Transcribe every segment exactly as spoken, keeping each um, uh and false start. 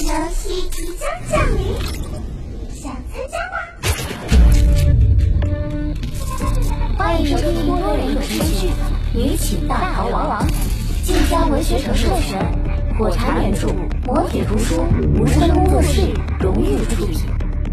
游戏即将降临，想参加吗？ 欢迎收听多人有声剧《女寝大逃亡》，晋江文学城授权，火柴原著，磨铁读书，无声工作室荣誉出品。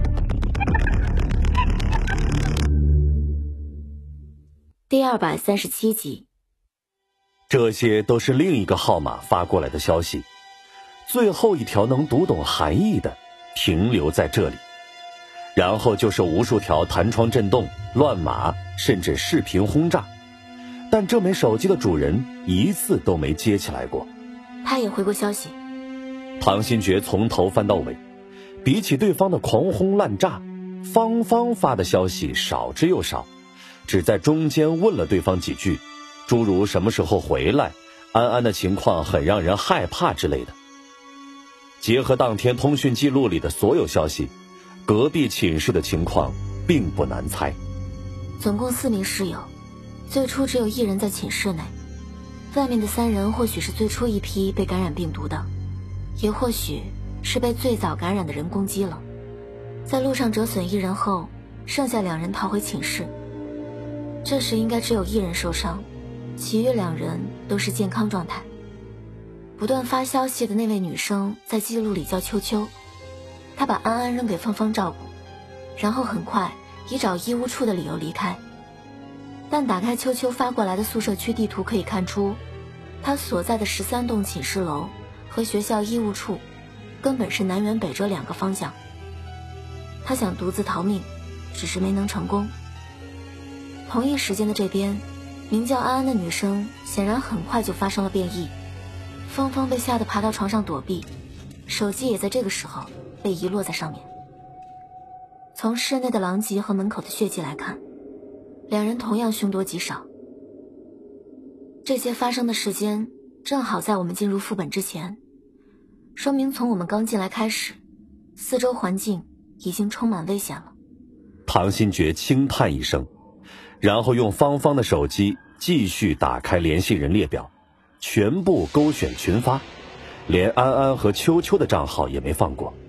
第二百三十七集。 这些都是另一个号码发过来的消息，最后一条能读懂含义的停留在这里，然后就是无数条弹窗震动、乱码，甚至视频轰炸，但这枚手机的主人一次都没接起来过。 他也回过消息。 唐新觉从头翻到尾，比起对方的狂轰滥炸，芳芳发的消息少之又少，只在中间问了对方几句，诸如什么时候回来，安安的情况很让人害怕之类的。结合当天通讯记录里的所有消息，隔壁寝室的情况并不难猜。 总共四名室友，最初只有一人在寝室内，外面的三人或许是最初一批被感染病毒的，也或许是被最早感染的人攻击了。在路上折损一人后，剩下两人逃回寝室。这时应该只有一人受伤，其余两人都是健康状态。不断发消息的那位女生在记录里叫秋秋，她把安安扔给芳芳照顾，然后很快以找医务处的理由离开。但打开秋秋发过来的宿舍区地图可以看出，她所在的十三栋寝室楼和学校医务处根本是南辕北辙两个方向。她想独自逃命，只是没能成功。同一时间的这边，名叫安安的女生显然很快就发生了变异，芳芳被吓得爬到床上躲避，手机也在这个时候被遗落在上面。从室内的狼藉和门口的血迹来看，两人同样凶多吉少。这些发生的时间正好在我们进入副本之前，说明从我们刚进来开始，四周环境已经充满危险了。 唐新觉轻叹一声，然后用芳芳的手机继续打开联系人列表，全部勾选群发，连安安和秋秋的账号也没放过。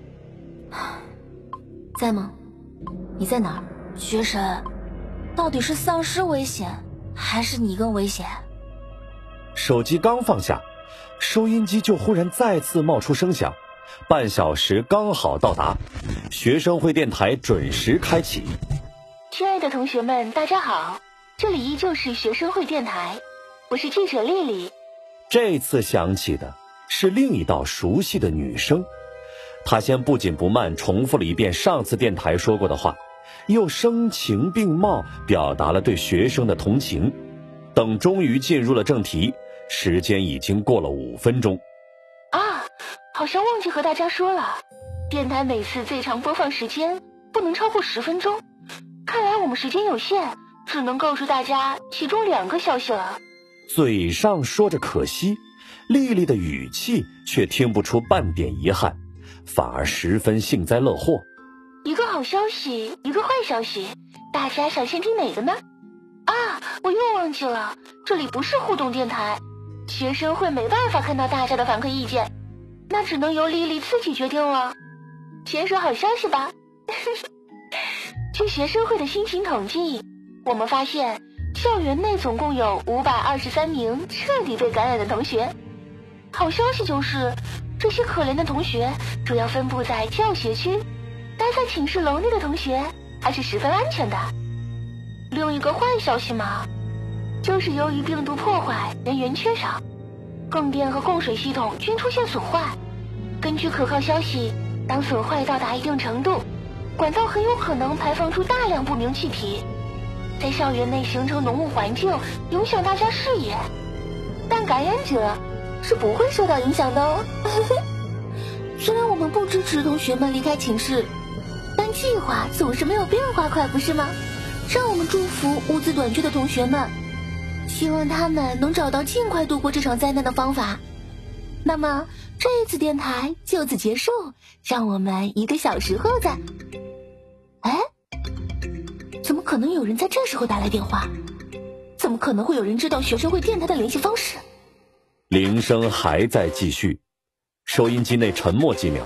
在吗？你在哪儿？ 学神，到底是丧尸危险还是你更危险？ 手机刚放下，收音机就忽然再次冒出声响，半小时刚好到达，学生会电台准时开启。 亲爱的同学们，大家好，这里依旧是学生会电台，我是记者丽丽。 这次响起的是另一道熟悉的女声，她先不紧不慢重复了一遍上次电台说过的话，又声情并茂表达了对学生的同情。等终于进入了正题，时间已经过了五分钟。 啊，好像忘记和大家说了，电台每次最长播放时间不能超过十分钟。看来我们时间有限，只能告诉大家其中两个消息了。 嘴上说着可惜，丽丽的语气却听不出半点遗憾，反而十分幸灾乐祸。 一个好消息，一个坏消息，大家想先听哪个呢？啊，我又忘记了，这里不是互动电台，学生会没办法看到大家的反馈意见，那只能由丽丽自己决定了。先说好消息吧。据学生会的心情统计，我们发现校园内总共有五百二十三名彻底被感染的同学。好消息就是，这些可怜的同学主要分布在教学区，待在寝室楼内的同学还是十分安全的。另一个坏消息嘛，就是由于病毒破坏，人员缺少，供电和供水系统均出现损坏。根据可靠消息，当损坏到达一定程度，管道很有可能排放出大量不明气体，在校园内形成浓雾环境，影响大家视野。但感染者是不会受到影响的哦。虽然我们不支持同学们离开寝室，但计划总是没有变化快，不是吗？让我们祝福物资短缺的同学们，希望他们能找到尽快度过这场灾难的方法。那么这一次电台就此结束，让我们一个小时后再……哎，怎么可能有人在这时候打来电话？怎么可能会有人知道学生会电台的联系方式？ 铃声还在继续，收音机内沉默几秒，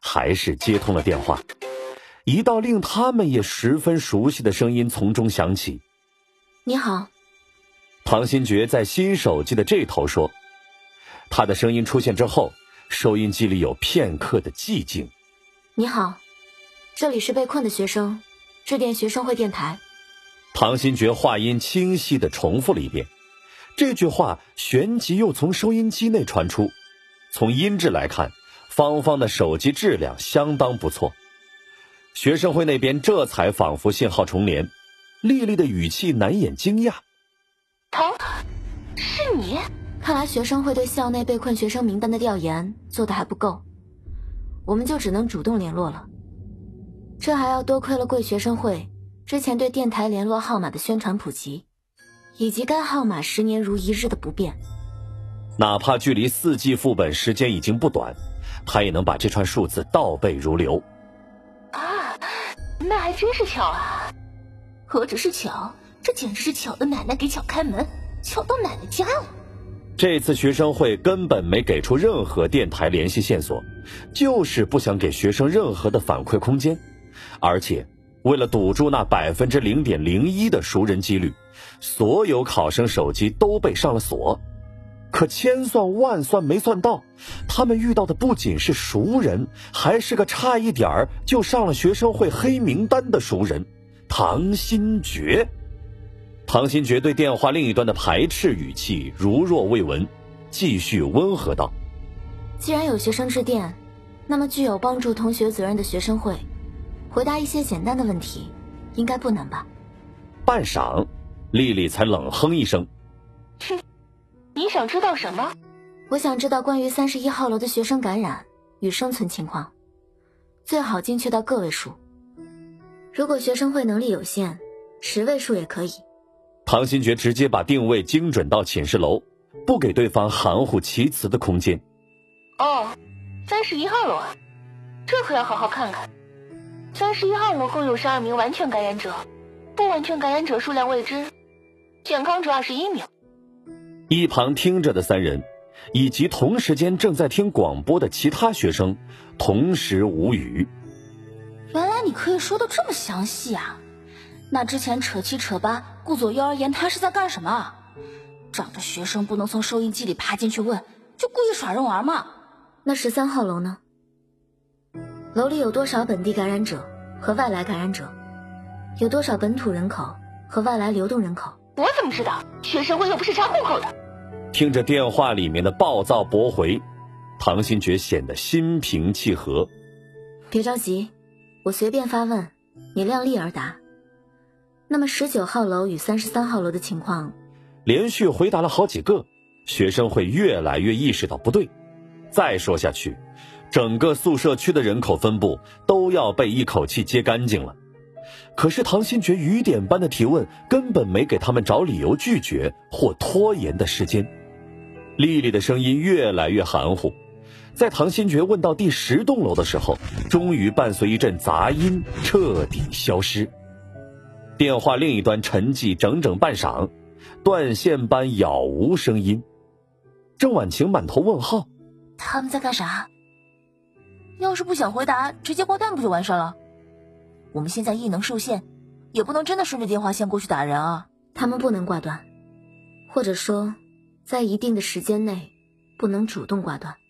还是接通了电话。一道令他们也十分熟悉的声音从中响起。 你好。 唐新觉在新手机的这头说。他的声音出现之后，收音机里有片刻的寂静。 你好，这里是被困的学生，致电学生会电台。 唐新觉话音清晰地重复了一遍，这句话旋即又从收音机内传出。从音质来看，芳芳的手机质量相当不错。学生会那边这才仿佛信号重连，丽丽的语气难掩惊讶。 唐，是你？ 看来学生会对校内被困学生名单的调研做得还不够，我们就只能主动联络了。这还要多亏了贵学生会之前对电台联络号码的宣传普及，以及该号码十年如一日的不变。 哪怕距离四季副本时间已经不短，他也能把这串数字倒背如流。 啊，那还真是巧啊！何止是巧，这简直是巧的奶奶给巧开门，巧到奶奶家了。 这次学生会根本没给出任何电台联系线索，就是不想给学生任何的反馈空间，而且为了堵住那百分之零点零一的熟人几率，所有考生手机都被上了锁。可千算万算没算到，他们遇到的不仅是熟人，还是个差一点儿就上了学生会黑名单的熟人——唐新觉。唐新觉对电话另一端的排斥语气如若未闻，继续温和道： 既然有学生致电，那么具有帮助同学责任的学生会回答一些简单的问题应该不难吧。 半晌，丽丽才冷哼一声： 哼，你想知道什么？ 我想知道关于三十一号楼的学生感染与生存情况，最好精确到个位数，如果学生会能力有限，十位数也可以。 唐新觉直接把定位精准到寝室楼，不给对方含糊其辞的空间。 哦，三十一号楼啊，这可要好好看看。三十一号楼共有十二名完全感染者，不完全感染者数量未知，健康者二十一名。 一旁听着的三人，以及同时间正在听广播的其他学生，同时无语。 原来你可以说的这么详细啊！那之前扯七扯八顾左右而言他是在干什么？长得学生不能从收音机里爬进去问，就故意耍人玩嘛。 那十三号楼呢？楼里有多少本地感染者和外来感染者？有多少本土人口和外来流动人口？ 我怎么知道？学生会又不是查户口的。 听着电话里面的暴躁驳回，唐新觉显得心平气和。 别着急，我随便发问，你量力而答。那么十九号楼与三十三号楼的情况？ 连续回答了好几个，学生会越来越意识到不对。再说下去，整个宿舍区的人口分布都要被一口气接干净了。可是唐新觉雨点般的提问根本没给他们找理由拒绝或拖延的时间。丽丽的声音越来越含糊，在唐新觉问到第十栋楼的时候，终于伴随一阵杂音彻底消失。电话另一端沉寂整整半晌，断线般杳无声音。郑婉晴满头问号， 他们在干啥？要是不想回答，直接挂断不就完事了？我们现在异能受限，也不能真的顺着电话线过去打人啊。 他们不能挂断，或者说在一定的时间内不能主动挂断。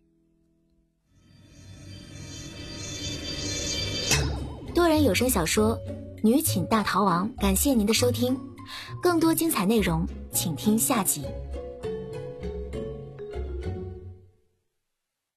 多人有声小说《女寝大逃亡》，感谢您的收听，更多精彩内容请听下集。